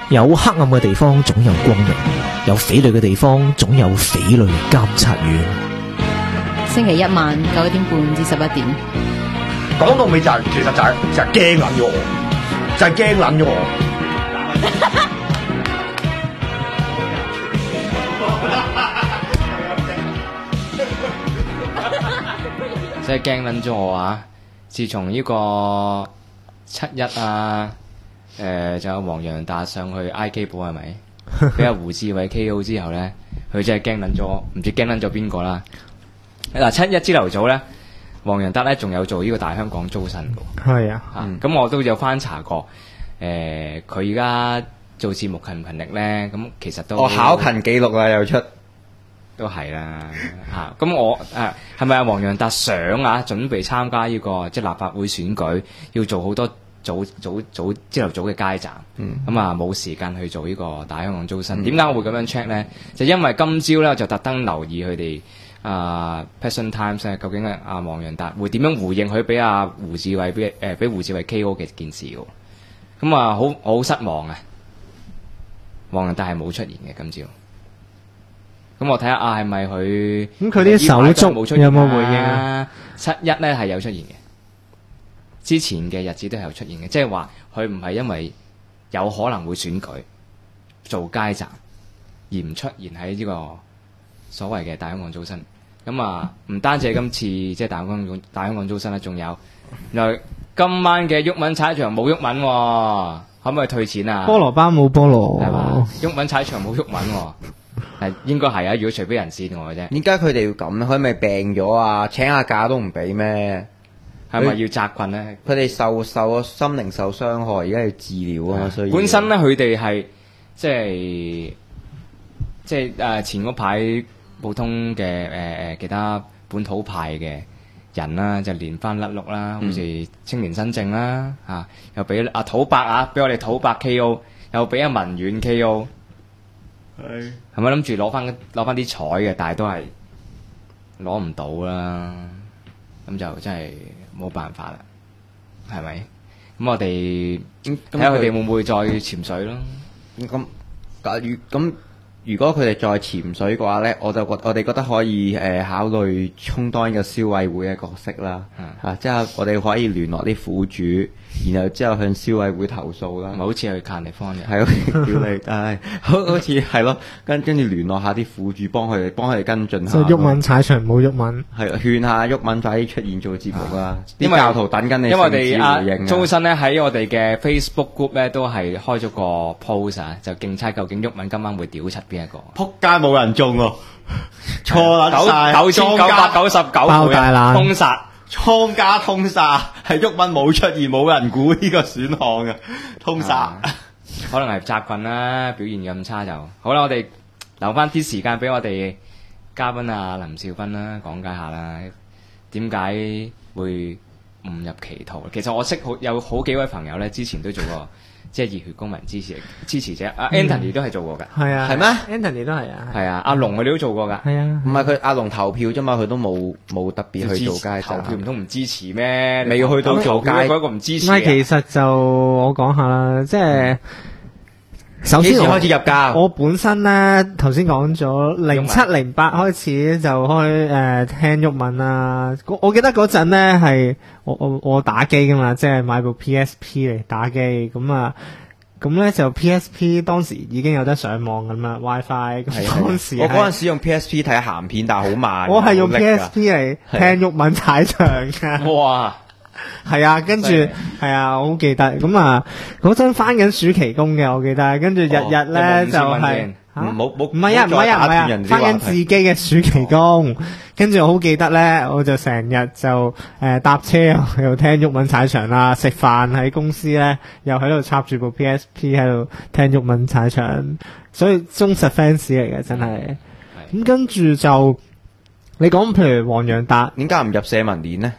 有黑暗嘅地方總有光明，有匪類嘅地方總有匪類監察院。 星期一晚9點半至11點。 講到尾就係、其實就係驚撚咗我，就係驚撚咗我。 即係驚撚咗我啊！自從呢個7-1啊，就有黃洋達上去挨基寶係咪？俾阿胡志偉 KO 之後咧，佢真係驚撚咗，唔知驚撚咗邊個啦。嗱，7-1朝頭早咧，黃洋達咧仲有做呢個大香港租身嘅。 係啊， 咁我都有翻查過。佢而家做節目勤唔勤力咧？咁其實都我考勤記錄啦，又出。 都係啦，咁我係咪阿黃洋達想準備參加呢個即係立法會選舉，要做好多早朝頭早嘅街站，咁冇時間去做呢個大香港租身。點解我會咁樣 check 咧？就因為今朝咧，我就特登留意佢哋Passion Times 咧，究竟阿黃洋達會點樣回應佢俾阿胡志偉俾胡志偉 KO 嘅件事喎。咁好失望啊！黃洋達係冇出現嘅今朝。咁我睇下係咪佢咁佢啲手足有冇回應啊 ？7-1咧係有出現嘅，之前嘅日子都係有出現嘅，即係話佢唔係因為有可能會選舉做街站而唔出現喺呢個所謂嘅大香港租身。咁唔單止係今次即係大香港租身啦，仲有原來今晚嘅毓民踩場冇毓民喎，可唔可以退錢啊？ 菠蘿包冇菠蘿， 係嘛？毓民踩場冇毓民喎。應該係啊！如果除非人線我嘅啫。 點解佢哋要咁咧？佢咪病咗啊？請下假都唔俾咩？ 係咪要責困咧？ 佢哋受心靈受傷害，而家要治療啊嘛，所以本身咧佢哋係即係前嗰排普通嘅其他本土派嘅人啦，就連番甩碌啦，好似青年新政啦又俾阿土伯俾我哋土伯 KO， 又俾阿文遠 KO。係咪諗住攞翻啲彩嘅，但係都係攞唔到啦，咁就真係冇辦法啦，係咪？咁我哋睇下佢哋會唔會再潛水咯？ 咁如果佢哋再潛水嘅話咧，我哋覺得可以考慮充當一個消委會嘅角色啦，即係我哋可以聯絡啲苦主，然後之後向消委會投訴啦。 咪好似去卡利方嘅， 係咯，叫你好似係咯，跟住聯絡下啲苦主，幫佢哋跟進下。 即係毓民踩場冇毓民， 係勸下毓民快啲出現做節目啦。啲教徒等緊你。 因為我哋租身咧喺我哋嘅 Facebook group 咧都係開咗個 post 就競猜究竟毓民今晚會屌柒邊一個？ 撲街冇人中喎，錯撚晒 ，9,999 爆大冷通殺。 倉家通殺，係毓民冇出現，冇人估呢個選項嘅通殺， 可能係責困啦，表現咁差就好啦。我哋留翻啲時間俾我哋嘉賓林兆斌啦，講解下啦，點解會誤入歧途？其實我識有好幾位朋友咧，之前都做過。即係熱血公民支持者，阿 Anthony 都係做過㗎。 係啊， 係咩 ？Anthony 都係啊。 係啊，阿龍佢哋都做過㗎。 係啊， 唔係佢阿龍投票啫嘛，佢都冇特別去做街站。 投票唔通唔支持咩？ 未去到做街嗰個唔支持。 唔係，其實就我講下啦，即係首先開始入教。 我本身咧頭先講咗07、08開始就開聽毓民啦。我記得嗰陣咧係我打機噶嘛，即係買部 PSP 嚟打機咁咧就 PSP 當時已經有得上網咁啦 WiFi。當時我嗰陣時用 PSP 睇鹹片，但係好慢。 我係用 PSP 嚟聽毓民踩場㗎。 哇！ 係啊，跟住係啊，我好記得咁嗰陣翻緊暑期工嘅，我記得，跟住日日咧就係唔係啊，翻緊自己嘅暑期工，跟住我好記得咧，我就成日就搭車又聽毓民踩場啦，食飯喺公司咧又喺度插住部 PSP 喺度聽毓民踩場，所以忠實 fans 嚟嘅真係。咁跟住就你講譬如黃洋達， 點解唔入社民連呢？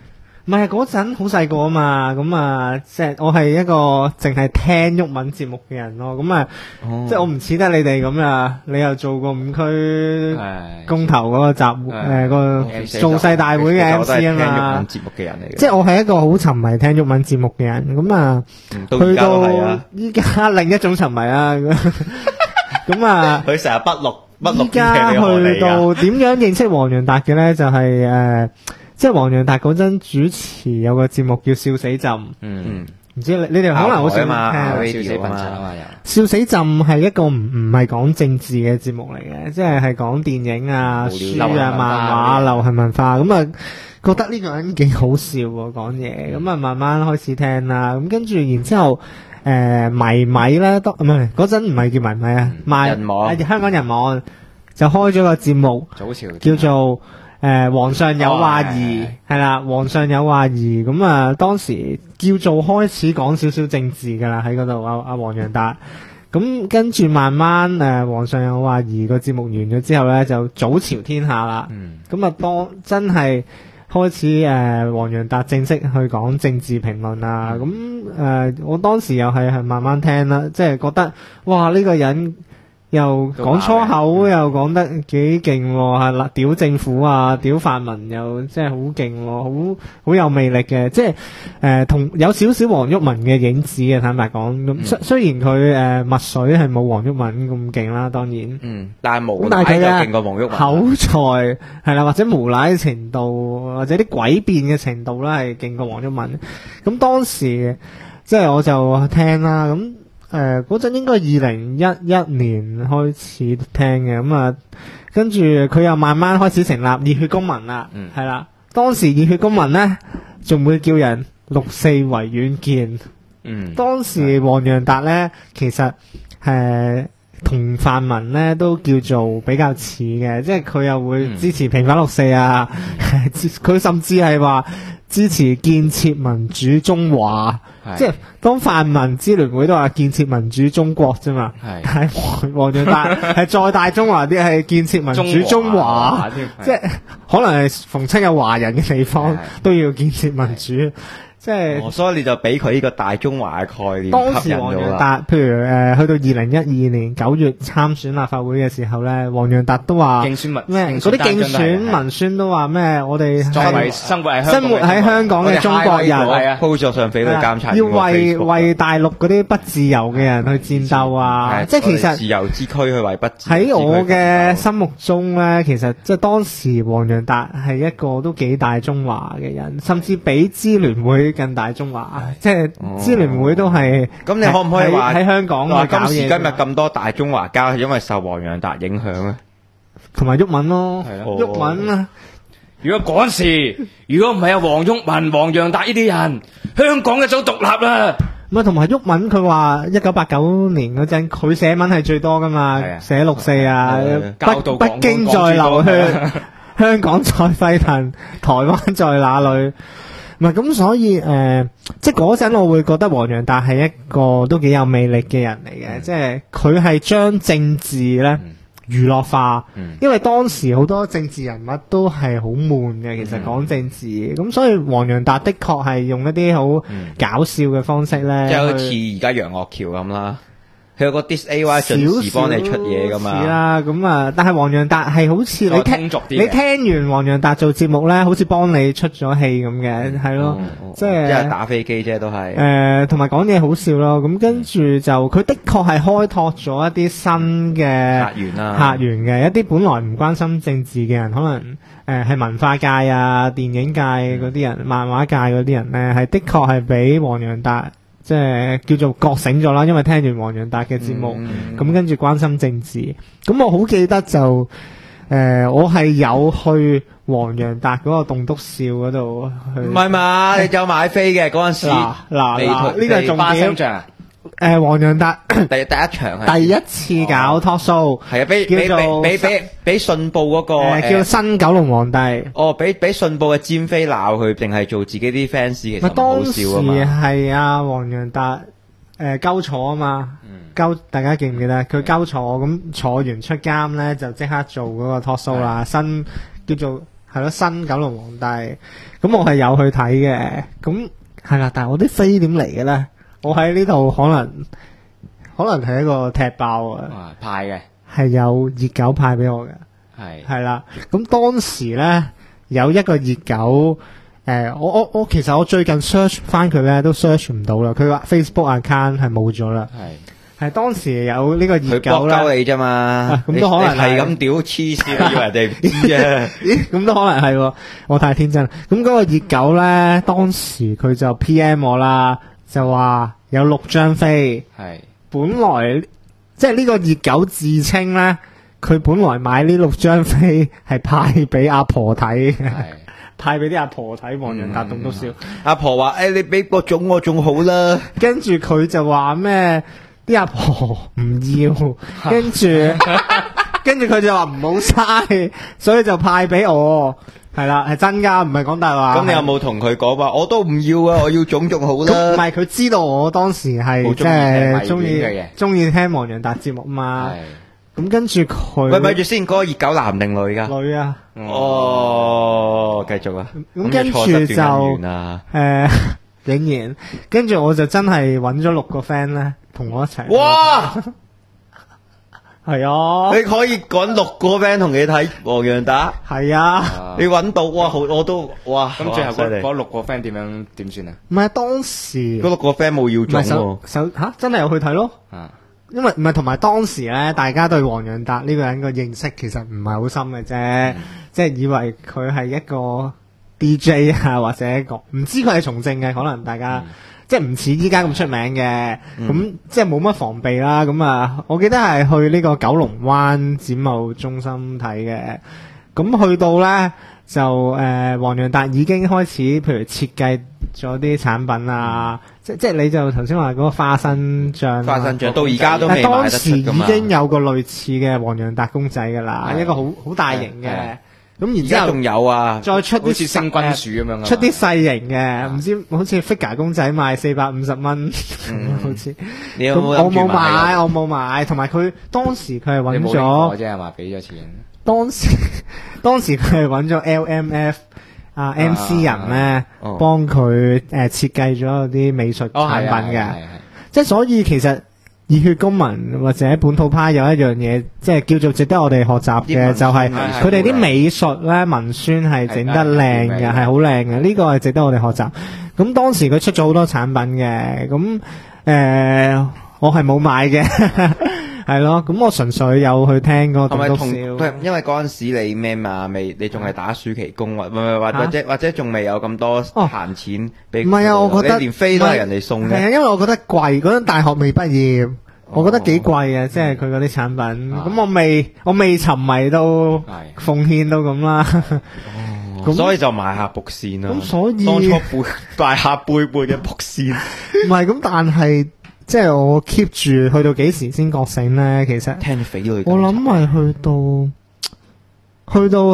唔係嗰陣好細個啊嘛，咁啊，即係我係一個淨係聽毓民節目嘅人咯，咁啊，即係我唔似得你哋咁啊，你又做過5區公投嗰個集個造勢大會嘅 MC 啊嘛， 節目嘅人嚟嘅， 即係我係一個好沉迷聽毓民節目嘅人，咁啊，去到依家另一種沉迷啊，咁啊， 佢成日不錄依家去到點樣認識黃洋達嘅咧？就係即係黃洋達嗰陣主持有個節目叫笑死朕，唔知你哋可能好少聽笑死笨柒啊嘛， 笑死朕係一個唔係講政治嘅節目嚟嘅，即係講電影啊、書啊、漫畫、流行文化，咁啊覺得呢個人幾好笑喎講嘢，咁啊慢慢開始聽啦，咁跟住然之後迷米咧，唔係嗰陣唔係叫迷米啊，香港人網就開咗個節目，叫做皇上有話兒，係啦，皇上有話兒，咁啊當時叫做開始講少少政治噶啦喺嗰度，阿黃洋達，咁跟住慢慢皇上有話兒個節目完咗之後咧，就早朝天下啦，咁啊當真係開始黃洋達正式去講政治評論啊，咁我當時又係慢慢聽啦，即係覺得哇呢個人又講粗口又講得幾勁喎，係啦，屌政府啊，屌泛民又即係好勁喎，好有魅力嘅，即係同有少少黃毓民嘅影子嘅，坦白講，咁雖然佢墨水係冇黃毓民咁勁啦，當然， 但係無賴就勁過黃毓民， 口才係啦，或者無賴程度或者啲詭辯嘅程度咧係勁過黃毓民，咁當時即係我就聽啦，咁。嗰陣應該2011年開始聽嘅，咁啊，跟住佢又慢慢開始成立熱血公民啦，係啦。當時熱血公民咧，仲會叫人6·4維園見。當時黃洋達咧，其實同泛民咧都叫做比較似嘅，即係佢又會支持平反6·4啊，佢甚至係話支持建設民主中華。即係當泛民支聯會都話建設民主中國啫嘛，係黃洋達係再大中華啲，係建設民主中華，即係可能係逢親有華人嘅地方都要建設民主。即係， 所以你就俾佢呢個大中華嘅概念當時黃洋達，譬如去到2012年9月參選立法會嘅時候咧，黃洋達都話咩？嗰啲競選文宣都話咩？我哋作為生活喺香港嘅中國人， 操作上俾佢監察， 要為大陸嗰啲不自由嘅人去戰鬥啊！即係其實自由之軀去為不自由喺我嘅心目中咧，其實即係當時黃洋達係一個都幾大中華嘅人，甚至比支聯會更大中華，即係支聯會都係。 咁你可唔可以話喺香港去搞嘢？ 今時今日咁多大中華家係因為受黃洋達影響咧， 同埋毓民咯，毓民啊！ 如果嗰陣時，如果唔係有黃毓民、黃洋達呢啲人，香港一早獨立啦。 唔係，同埋毓民佢話1989年嗰陣，佢寫文係最多噶嘛，寫6·4啊，北京在流血，香港在沸騰，台灣在哪裏？唔係咁，所以即係嗰陣我會覺得黃洋達係一個都幾有魅力嘅人嚟嘅，即係佢係將政治咧娛樂化，因為當時好多政治人物都係好悶嘅，其實講政治，咁所以黃洋達的確係用一啲好搞笑嘅方式咧， 即係好似而家楊岳橋咁啦。佢有個 DisAY 準時幫你出嘢噶嘛？係啦， 咁啊，但係黃洋達係好似你聽完黃洋達做節目咧，好似幫你出咗戲咁嘅，係咯，即係打飛機啫，都係。 同埋講嘢好笑咯，咁跟住就佢的確係開拓咗一啲新嘅客源嘅，一啲本來唔關心政治嘅人，可能係文化界啊、電影界嗰啲人、漫畫界嗰啲人咧，係的確係俾黃洋達。即係叫做覺醒咗啦，因為聽完黃洋達嘅節目，咁跟住關心政治。咁我好記得就我係有去黃洋達嗰個棟篤笑嗰度去。 唔係嘛？你有買飛嘅嗰陣時。 嗱，呢個係重點。黃洋達第一場係第一次搞 talk show， 係啊，俾信報嗰個叫新九龍皇帝。 哦，俾信報嘅尖飛鬧佢，定係做自己啲 fans 其實唔好笑啊嘛。 當時係啊黃洋達鳩坐啊嘛，大家記唔記得？佢鳩坐咁坐完出監咧，就即刻做嗰個 talk show 啦。新叫做係咯新九龍皇帝，咁我係有去睇嘅，咁係啦，但係我啲飛點嚟嘅咧？我喺呢度可能係一個踢爆啊！ 派嘅係有熱狗派俾我嘅，係啦。咁當時咧有一個熱狗，我其實我最近 search 翻佢咧都 search 唔到啦。佢話 Facebook account 係冇咗啦。係當時有呢個熱狗啦。佢搏鳩你啫嘛， 咁都可能係咁屌黐線，要人哋唔知啫。 咦？咁都可能係，我太天真。咁嗰個熱狗咧，當時佢就 PM 我啦，就話有6張飛。係本來即係呢個熱狗自稱咧，佢本來買呢6張飛係派俾阿婆睇嘅。派俾啲阿婆睇，黃洋達棟篤笑。 阿婆話：你俾個種我仲好啦。 跟住佢就話咩？啲阿婆唔要，跟住佢就話唔好嘥，所以就派俾我。係啦，係真㗎，唔係講大話。 咁你有冇同佢講話？我都唔要啊，我要種仲好啦。 唔係，佢知道我當時係即係中意聽黃洋達節目嘛。咁跟住佢， 喂，咪住先，嗰個熱狗男定女㗎？ 女啊。 哦，繼續啊。 咁跟住就竟然，跟住我就真係揾咗6個 friend 咧，同我一齊。 哇！ 係啊， 你可以揾6個 friend 同你睇黃洋達。 係啊， 你揾到哇，我都哇。 咁最後嗰6個 friend 點算啊？ 唔係當時嗰6個 friend 冇要中喎。 吓真係有去睇咯。因為唔係同埋當時咧，大家對黃洋達呢個人嘅認識其實唔係好深嘅啫，即係以為佢係一個DJ 啊，或者一個唔知佢係從政嘅，可能大家即係唔似依家咁出名嘅，咁即係冇乜防備啦。咁啊，我記得係去呢個九龍灣展貿中心睇嘅，咁去到咧就黃洋達已經開始，譬如設計咗啲產品啊，即係你就頭先話嗰個花生醬到而家都未買得出㗎嘛。 當時已經有個類似嘅黃洋達公仔㗎啦，一個好大型嘅。咁然之後仲有啊， 再出啲好似星君樹咁樣， 出啲細型嘅，唔知好似 figure 公仔賣450蚊，好似。我冇買，同埋佢當時佢係揾咗， 即係話俾咗錢。 當時佢係揾咗 LMF MC 人咧，幫佢設計咗啲美術產品嘅，即係所以其實。熱血公民或者本土派有一樣嘢，即係叫做值得我哋學習嘅，就係佢哋啲美術咧文宣係整得靚嘅，係好靚嘅。呢個係值得我哋學習。咁當時佢出咗好多產品嘅，咁我係冇買嘅，係咯。咁我純粹有去聽嗰個棟篤笑。 因為嗰陣時你咩嘛，你仲係打暑期工，或者仲未有咁多閒錢俾。唔係啊，我覺得你連飛都係人哋送嘅。係啊，因為我覺得貴，嗰陣大學未畢業。我覺得幾貴啊，即係佢嗰啲產品。咁我未沉迷到奉獻到咁啦。 所以就買下伏線啦。 咁所以當初買下背嘅伏線。 唔係咁，但係即係我 keep 住去到幾時先覺醒咧？其實聽匪類， 我諗係去到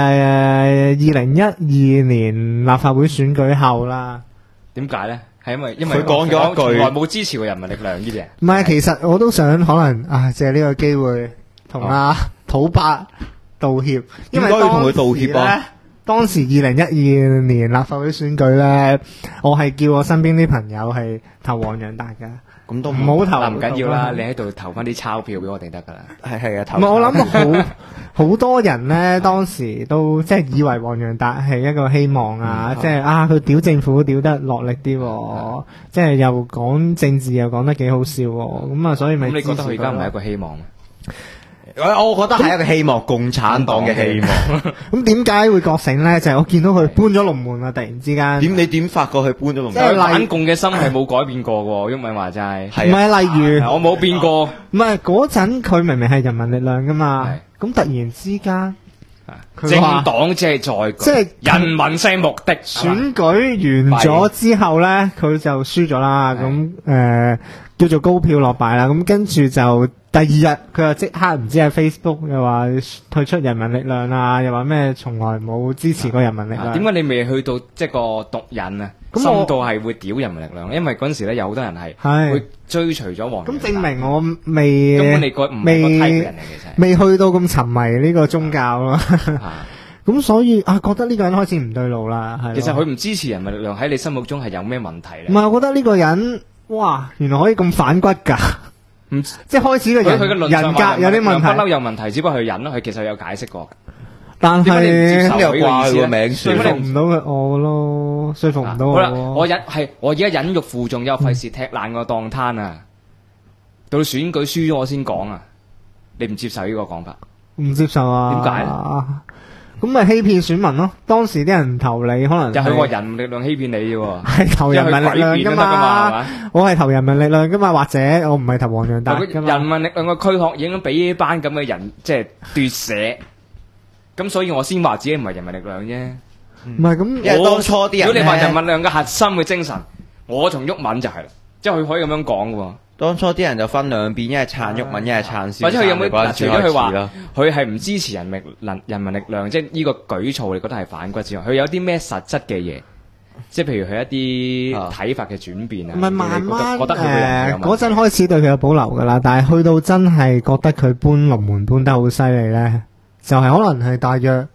2012年立法會選舉後啦。 點解咧？係因為佢講咗一句， 從來冇支持過人民力量呢啲嘢。 唔係，其實我都想可能借呢個機會同阿土伯道歉。 點解要同佢道歉啊？ 當時2012年立法會選舉咧，我係叫我身邊啲朋友係投黃洋達噶。 咁都唔好投， 唔緊要啦，你喺度投翻啲鈔票俾我哋得噶啦。 係啊，投。 唔係，我諗好多人咧，當時都即係以為黃洋達係一個希望啊，即係佢屌政府屌得落力啲，即係又講政治又講得幾好笑，咁啊，所以咪。 咁你覺得佢而家唔係一個希望？ 我覺得係一個希望，共產黨嘅希望。 咁點解會覺醒咧？就係我見到佢搬咗龍門啊！突然之間， 你點發覺佢搬咗龍門？ 即係反共嘅心係冇改變過喎，因為話齋係唔係？例如我冇變過， 唔係嗰陣佢明明係人民力量噶嘛，咁突然之間， 政黨即係即係人民性目的。 選舉完咗之後咧，佢就輸咗啦。咁叫做高票落敗啦。咁跟住就。第二日佢又即刻唔知喺 Facebook 又話退出人民力量啊，又話咩從來冇支持過人民力量。 點解你未去到即係個毒癮啊？深度係會屌人民力量，因為嗰陣時咧有好多人係會追隨咗黃洋達。咁證明我未去到咁沉迷呢個宗教咯。 咁所以覺得呢個人開始唔對路啦。係。 其實佢唔支持人民力量喺你心目中係有咩問題咧？ 唔係，我覺得呢個人，哇，原來可以咁反骨㗎。即係開始嘅佢嘅人格有啲問題， 不嬲有問題，只不過佢忍咯。佢其實有解釋過。 但係咁又掛佢個名， 說服唔到佢我咯，說服唔到我。 好啦，我而家忍辱負重，又費事踢爛個檔攤啊！到選舉輸咗我先講啊！你唔接受呢個講法？ 唔接受啊？ 點解咧？ 咁咪欺騙選民咯？當時啲人投你，可能就係個人民力量欺騙你啫喎。 係投人民力量噶嘛？我係投人民力量噶嘛？或者我唔係投黃洋達噶嘛？ 人民力量嘅軀殼已經俾呢班咁嘅人即係奪舍，咁所以我先話自己唔係人民力量啫。 唔係咁， 因為當初啲人， 如果你話人民力量嘅核心嘅精神，我同毓民就係啦，即係佢可以咁樣講嘅喎。 當初啲人就分兩邊，一係撐毓民，一係撐蕭生。 或者佢有冇除咗佢話咯， 佢係唔支持人民力量，即係呢個舉措，你覺得係反骨之外，佢有啲咩實質嘅嘢？即係譬如佢一啲睇法嘅轉變啊？ 唔係慢慢覺得佢嗰陣開始對佢有保留噶啦，但係去到真係覺得佢搬龍門搬得好犀利咧，就係可能係大約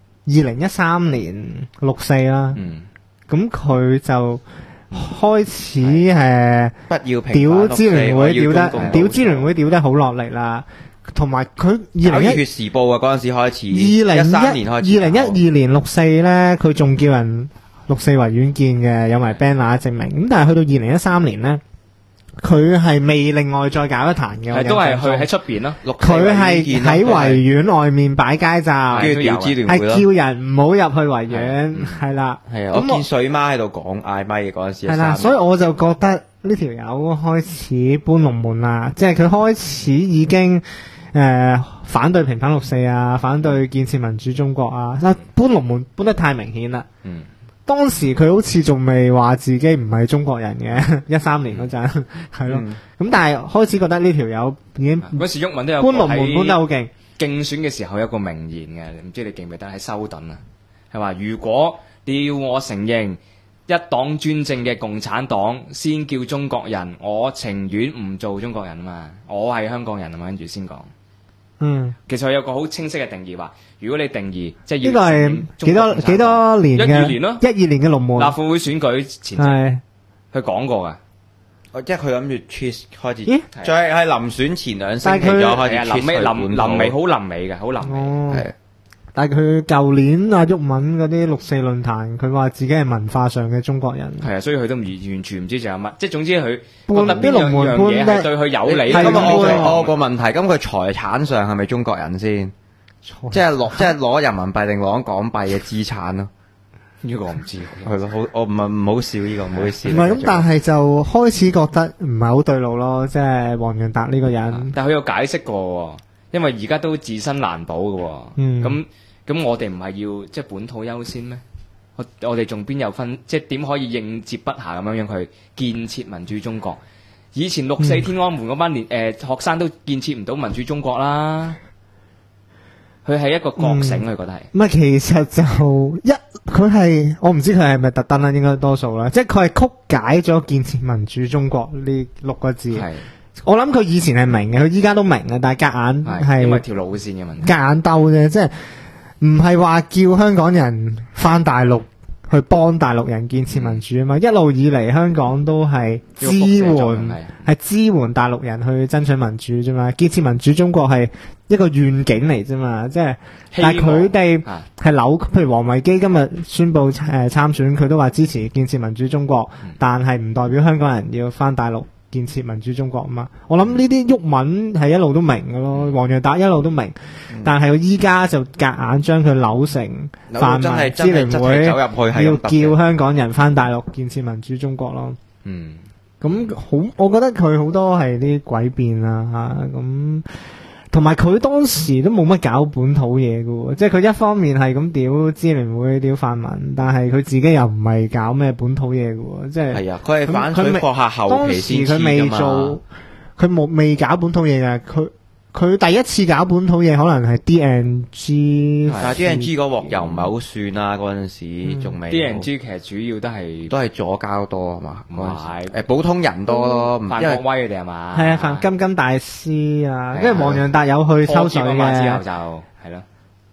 2013年6·4啦。咁佢就開始不要屌支聯會屌得好落力啦，同埋佢 2011血時報啊嗰陣時開始，2013年開始 ，2012年6·4咧，佢仲叫人6·4維園見嘅，有埋 banner 證明。咁但係去到2013年咧，佢係未另外再搞一壇嘅， 都係去喺出邊咯。 佢係喺維園外面擺街站， 跟住屌支聯會咯， 係叫人唔好入去維園，係啦。 係啊，我見水媽喺度講嗌咪嘅嗰陣時。 係啦，所以我就覺得呢條友開始搬龍門啦，即係佢開始已經反對平反6·4啊，反對建設民主中國啊，搬龍門搬得太明顯啦。當時佢好似仲未話自己唔係中國人嘅，13年嗰陣係咯。咁但係開始覺得呢條友已經嗰時毓民都有搬龍門搬得好勁。 競選嘅時候有個名言嘅，唔知你記唔記得喺修頓啊？係話如果你要我承認一黨專政嘅共產黨先叫中國人，我情願唔做中國人啊嘛，我係香港人啊嘛，跟住先講。其實有個好清晰嘅定義話，如果你定義即係要呢個係幾多年嘅12年咯，12年嘅龍門立法會選舉前夕，佢講過噶， 即係佢諗住 cheat 開始，再係臨選前2星期咗開始 cheat 臨尾好臨尾嘅，好臨尾係。 但係佢舊年毓民嗰啲6·4論壇，佢話自己係文化上嘅中國人。 係啊，所以佢都完全唔知仲有乜，即係總之佢覺得邊樣嘢係對佢有利。 咁我個問題，咁佢財產上係咪中國人先？即係攞人民幣定攞港幣嘅資產咯？ 呢個我唔知。 係咯，我唔好笑呢個，唔好笑。 唔係咁，但係就開始覺得唔係好對路咯，即係黃洋達呢個人。 但係佢有解釋過，因為而家都自身難保嘅。咁我哋唔係要即係本土優先咩？我哋仲邊有分？即係點可以應接不暇咁樣去建設民主中國？以前6·4天安門嗰班學生都建設唔到民主中國啦。佢係一個覺醒，佢覺得係。唔係，其實就佢係我唔知佢係咪特登啦，應該多數啦。即係佢係曲解咗建設民主中國呢6個字。我諗佢以前係明嘅，佢依家都明嘅，但係夾硬係因為條路線嘅問題， 夾硬鬥啫，即係。唔係話叫香港人返大陸去幫大陸人建設民主啊嘛，一路以嚟香港都係支援大陸人去爭取民主啫嘛，建設民主中國係一個願景嚟啫嘛，即係但係佢哋係譬如王維基今日宣布參選，佢都話支持建設民主中國，但係唔代表香港人要返大陸建設民主中國啊嘛，我諗呢啲毓民係一路都明嘅咯，黃洋達一路都明，但係佢依家就夾硬將佢扭成泛民支聯會，要叫香港人返大陸建設民主中國咯。咁好，我覺得佢好多係啲詭辯啊嚇咁。同埋佢當時都冇乜搞本土嘢嘅喎，即係佢一方面係咁屌支聯會、屌泛民，但係佢自己又唔係搞咩本土嘢嘅喎，即係係啊，佢係反水貨客後期先黐㗎嘛。當時佢未做，佢未搞本土嘢嘅，佢第一次搞本土嘢可能係 DNG， 但係 DNG 嗰鑊又唔係好算啦，嗰陣時仲未。 DNG 其實主要都係左膠多啊嘛， 唔係普通人多咯， 范國威佢哋係嘛？ 係啊，范金大師啊，跟住黃洋達有去抽水嘅， 之後就係咯。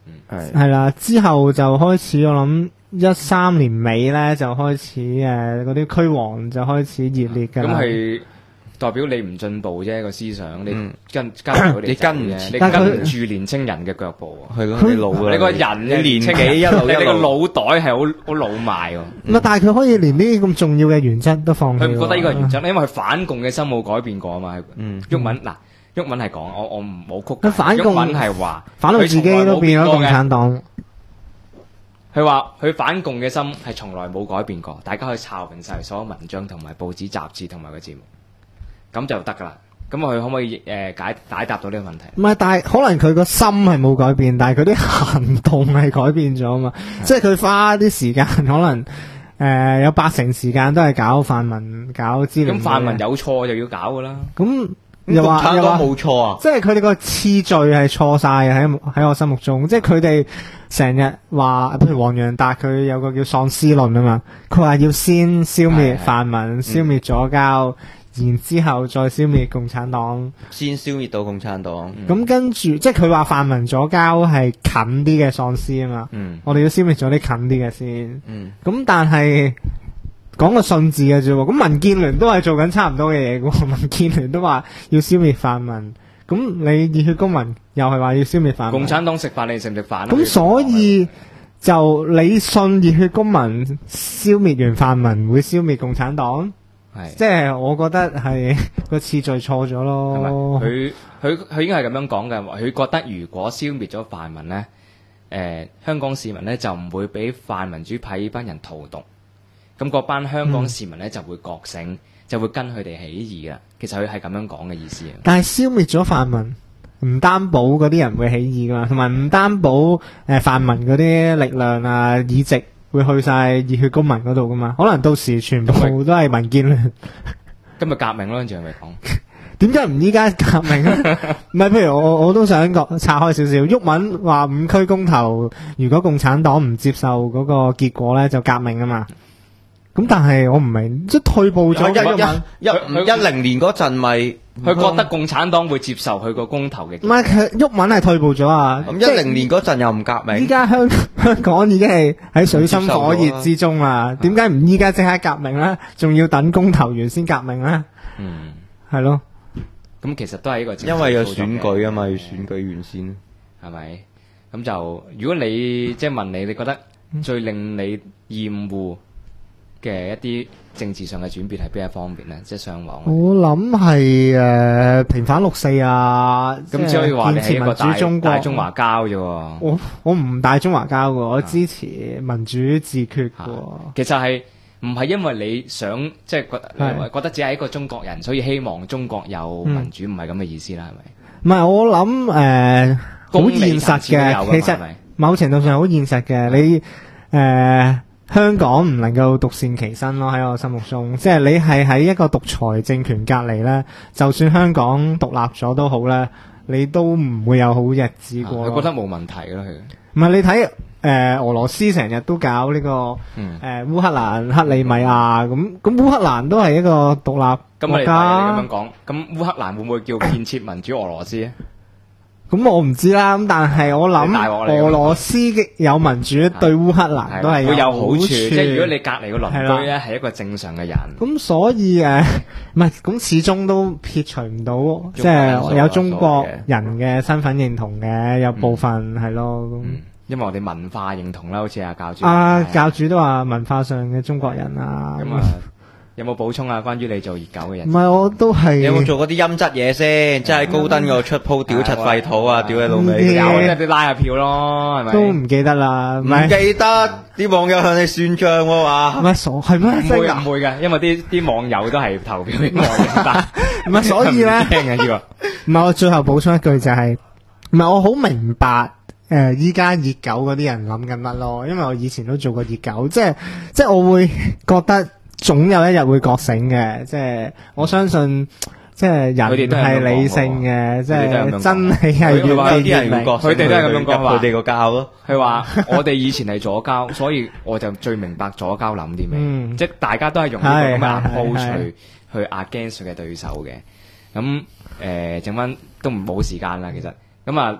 係啦，之後就開始我諗13年尾咧就開始嗰啲驅黃就開始熱烈㗎啦。 咁係代表你唔進步啫，個思想你跟唔到佢哋你跟唔你跟唔住年青人嘅腳步啊。 係咯，你老啦， 你個人你年紀紀一路你個腦袋係好老邁喎。 唔係，但係佢可以連呢啲咁重要嘅原則都放棄喎。 佢唔覺得呢個係原則，因為佢反共嘅心冇改變過啊嘛。毓民嗱，毓民係講我唔好曲解。 佢反共毓民係話反到自己都變咗共產黨。 佢話佢反共嘅心係從來冇改變過，大家可以抄勻晒所有文章同埋報紙雜誌同埋個節目，咁就得噶啦。咁佢可唔可以解答到呢個問題？ 唔係，但係可能佢個心係冇改變，但係佢啲行動係改變咗啊嘛。即係佢花啲時間，可能有80%時間都係搞泛民、搞資料。 咁泛民有錯就要搞噶啦。 咁又話冇錯啊！ 即係佢哋個次序係錯晒嘅喺我心目中。即係佢哋成日話，譬如黃洋達佢有個叫喪屍論啊嘛，佢話要先消滅泛民，消滅左膠。然之後再消滅共產黨， 先消滅到共產黨。 咁跟住，即係佢話泛民左膠係近啲嘅喪屍啊嘛。我哋要消滅咗啲近啲嘅先。咁但係講個信字嘅啫喎。咁民建聯都係做緊差唔多嘅嘢嘅喎。民建聯都話要消滅泛民。咁你熱血公民又係話要消滅泛民。 共產黨食飯你食唔食飯？ 咁所以就你信熱血公民消滅完泛民會消滅共產黨？即係我覺得係個次序錯咗咯。 佢應該係咁樣講嘅，佢覺得如果消滅咗泛民咧，香港市民咧就唔會俾泛民主派呢班人荼毒，咁嗰班香港市民咧就會覺醒，就會跟佢哋起義啦。其實佢係咁樣講嘅意思。 但係消滅咗泛民，唔擔保嗰啲人會起義噶嘛，同埋唔擔保泛民嗰啲力量啊議席會去晒熱血公民嗰度噶嘛？可能到時全部都係民建聯。 今日革命咯，跟住係咪講？ 點解唔依家革命咧？唔係，譬如我都想拆開少少。毓民話5區公投，如果共產黨唔接受嗰個結果咧，就革命啊嘛。咁但係我唔明，即係退步咗。 10年嗰陣咪， 佢覺得共產黨會接受佢個公投嘅。 唔係，佢毓民係退步咗啊！ 咁10年嗰陣又唔革命。 依家香港已經係喺水深火熱之中啦。點解唔依家即刻革命咧？仲要等公投完先革命咧？係咯。 咁其實都係一個因為有選舉啊嘛，要選舉完先， 係咪？咁就如果你即係問你覺得最令你厭惡嘅一啲政治上嘅轉變係邊一方面咧？即係上網。我諗係平反6·4啊， 咁只可以話你係一個大中華膠啫。 我唔大中華膠嘅，我支持民主自決嘅。 其實係。唔係因為你想即係覺得只係一個中國人，所以希望中國有民主，唔係咁嘅意思啦，係咪？唔係，我諗好現實嘅，其實某程度上好現實嘅。你香港唔能夠獨善其身咯，喺我心目中，即係你係喺一個獨裁政權隔離咧，就算香港獨立咗都好咧，你都唔會有好日子過。我覺得冇問題咯，係。唔係你睇。俄羅斯成日都搞呢個烏克蘭、克里米亞咁烏克蘭都係一個獨立國家。咁咁樣講，咁烏克蘭會唔會叫建設民主俄羅斯咧？咁我唔知啦。咁但係我諗俄羅斯有民主對烏克蘭都係會有好處。即係如果你隔離個鄰居咧係一個正常嘅人，咁所以唔係咁始終都撇除唔到，即係有中國人嘅身份認同嘅，有部分係咯。因為我哋文化認同啦，好似阿教主。教主都話文化上嘅中國人啊。咁有冇補充啊？關於你做熱狗嘅人？唔係，我都係。你有冇做嗰啲陰質嘢先？即係喺高登嗰度出鋪屌柒廢土啊！屌你老味。有咧，你拉下票咯，係咪？都唔記得啦。唔記得啲網友向你算賬喎嘛？唔係傻係咩？唔會嘅，因為啲網友都係投票俾我嘅。唔係，所以咧。驚嘅呢個。唔係，我最後補充一句就係，唔係我好明白。依家熱狗嗰啲人諗緊乜咯？因為我以前都做過熱狗，即係我會覺得總有一日會覺醒嘅。即係我相信，即係人係理性嘅，即係真理係越嚟越明。佢哋都係咁樣講話，佢哋個教咯。佢話我哋以前係左膠，所以我就最明白左膠諗啲咩。即係大家都係用呢個咁嘅 approach 去 against 佢嘅對手嘅。咁剩翻都冇時間啦，其實咁啊。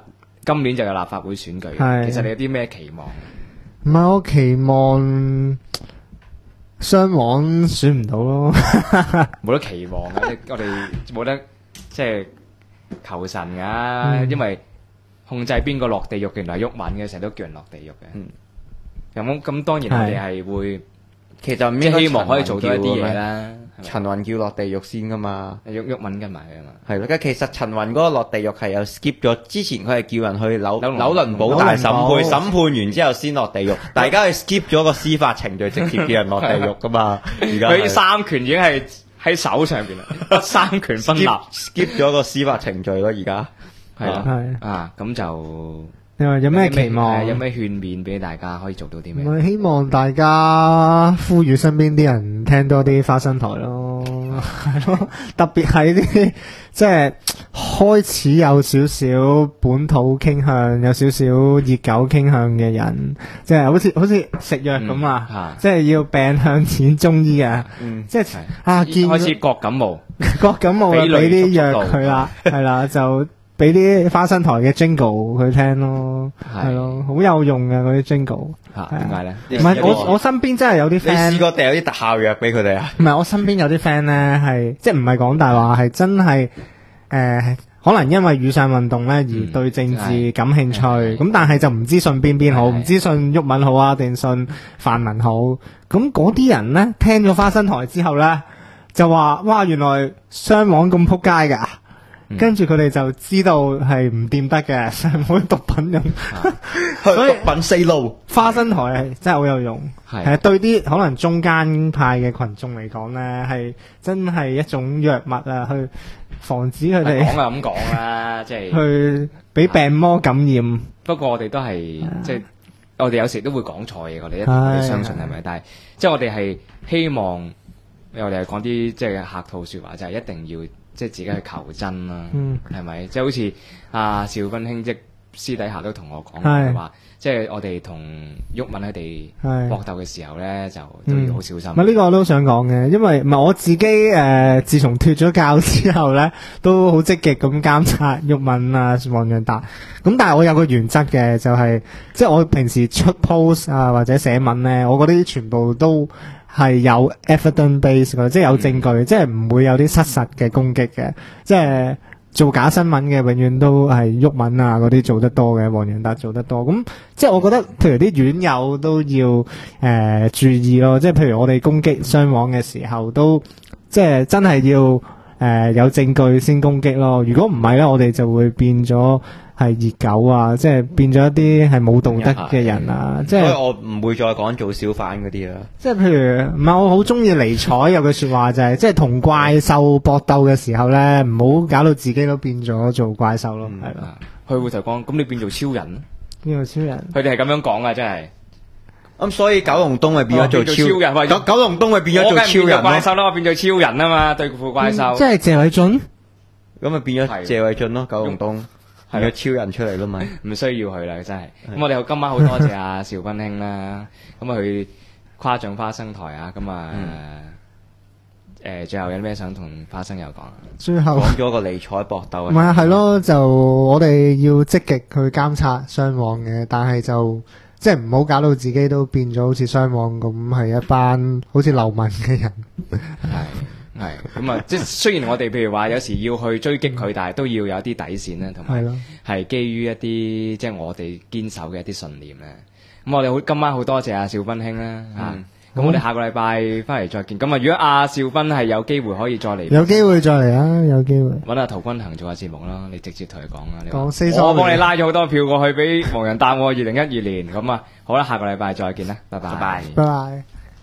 今年就有立法會選舉，其實你有啲咩期望？ 唔係我期望雙黃選唔到咯， 冇得期望嘅，我哋冇得即係求神㗎，因為控制邊個落地獄，原來係毓民嘅，成日都叫人落地獄嘅。咁當然我哋係會， 其實即係希望可以做到一啲嘢啦。 陳雲叫落地獄先噶嘛， 毓民跟埋佢嘛。 係咯，其實陳雲嗰個落地獄係有 skip 咗，之前佢係叫人去紐倫堡大審判完之後先落地獄，大家係 skip 咗個司法程序，直接叫人落地獄噶嘛。而家佢三權已經係喺手上邊啦，三權分立 skip 咗個司法程序咯。而家係啦，咁就。 你話有咩期望？ 有咩勸勉俾大家可以做到啲咩？ 我希望大家呼籲身邊啲人聽多啲花生台咯，係咯，特別係啲即係開始有少少本土傾向、有少少熱狗傾向嘅人，即係好似食藥咁啊，即係要病向淺中醫啊，即係見開始割感冒俾啲藥佢啦，係啦就。俾啲花生台嘅 jingle 佢聽咯，係咯，好有用嘅嗰啲 jingle。 點解咧？ 唔係我身邊真係有啲 friend。 你試過掟有啲特效藥俾佢哋啊？ 唔係我身邊有啲 friend 咧，係即係唔係講大話，係真係可能因為雨傘運動咧而對政治感興趣，咁但係就唔知信邊好，唔知信毓民好啊定信泛民好。咁嗰啲人咧聽咗花生台之後咧，就話哇原來雙黃咁撲街㗎。跟住佢哋就知道係唔掂得嘅，唔好毒品用，所以毒品四路花生台係真係好有用，係對啲可能中間派嘅群眾嚟講咧，係真係一種藥物啊，去防止佢哋講係咁講啦，即係去俾病魔感染。 不過我哋都係即係我哋有時都會講錯嘢，我哋一定要相信係咪？但係即係我哋係希望我哋係講啲即係客套説話，就係一定要。即係自己去求真啦，係咪？即係好似阿邵斌兄即私底下都同我講話，即係我哋同毓民佢哋搏鬥嘅時候咧，就都要好小心。 呢個我都想講嘅，因為唔係我自己自從脫咗教之後咧，都好積極咁監察毓民啊、黃洋達。咁但係我有個原則嘅，就係即係我平時出 post 啊或者寫文咧，我覺得全部都係有 evidence base 嘅，即係有證據，即係唔會有啲失實嘅攻擊嘅。即係做假新聞嘅，永遠都係毓民啊嗰啲做得多嘅，黃洋達做得多。咁即係我覺得，譬如啲院友都要注意咯。即係譬如我哋攻擊雙黃嘅時候，都即係真係要有證據先攻擊咯。如果唔係咧，我哋就會變咗係熱狗啊，即係變咗一啲係冇道德嘅人啊，即係。所以我唔會再講做小販嗰啲啦。即係譬如唔係我好中意尼采有句說話就係，即係同怪獸搏鬥嘅時候咧，唔好搞到自己都變咗做怪獸咯，係啦。 佢會就講，咁你變做超人？ 變做超人？ 佢哋係咁樣講啊，真係。 咁所以九龍東咪變咗做超人？九龍東咪變咗做超人怪獸咯，我變做超人啊嘛，對付怪獸。 即係謝偉俊？ 咁咪變咗謝偉俊咯，九龍東。係個超人出嚟啦嘛， 唔需要去啦，真係。咁我哋今晚好多謝阿邵斌兄啦，咁啊佢誇獎花生台啊，咁啊最後有咩想同花生友講啊？ 最後講咗個尼采搏鬥， 唔係係咯，就我哋要積極去監察雙黃嘅，但係就即係唔好搞到自己都變咗好似雙黃咁，係一班好似流民嘅人。 係咁啊！即係雖然我哋譬如話有時要去追擊佢，但係都要有啲底線啦，同埋係基於一啲即係我哋堅守嘅一啲信念咧。咁我哋今晚好多謝阿邵斌兄啦嚇。咁我哋下個禮拜翻嚟再見。咁啊，如果阿邵斌係有機會可以再嚟， 有機會再嚟啊！有機會揾阿陶君行做下節目啦。你直接同佢講啦。 講我幫你拉咗好多票過去俾黃洋達喎。2012年咁啊，好啦，下個禮拜再見啦，拜拜， 拜拜。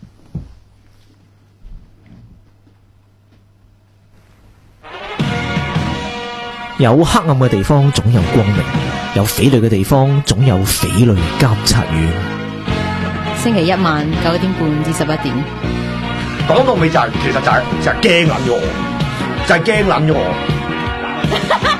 有黑暗嘅地方總有光明，有匪類嘅地方總有匪類監察院。 星期一晚9點半至11點。 講到尾就係，其實就係驚撚咗我，就係驚撚咗我。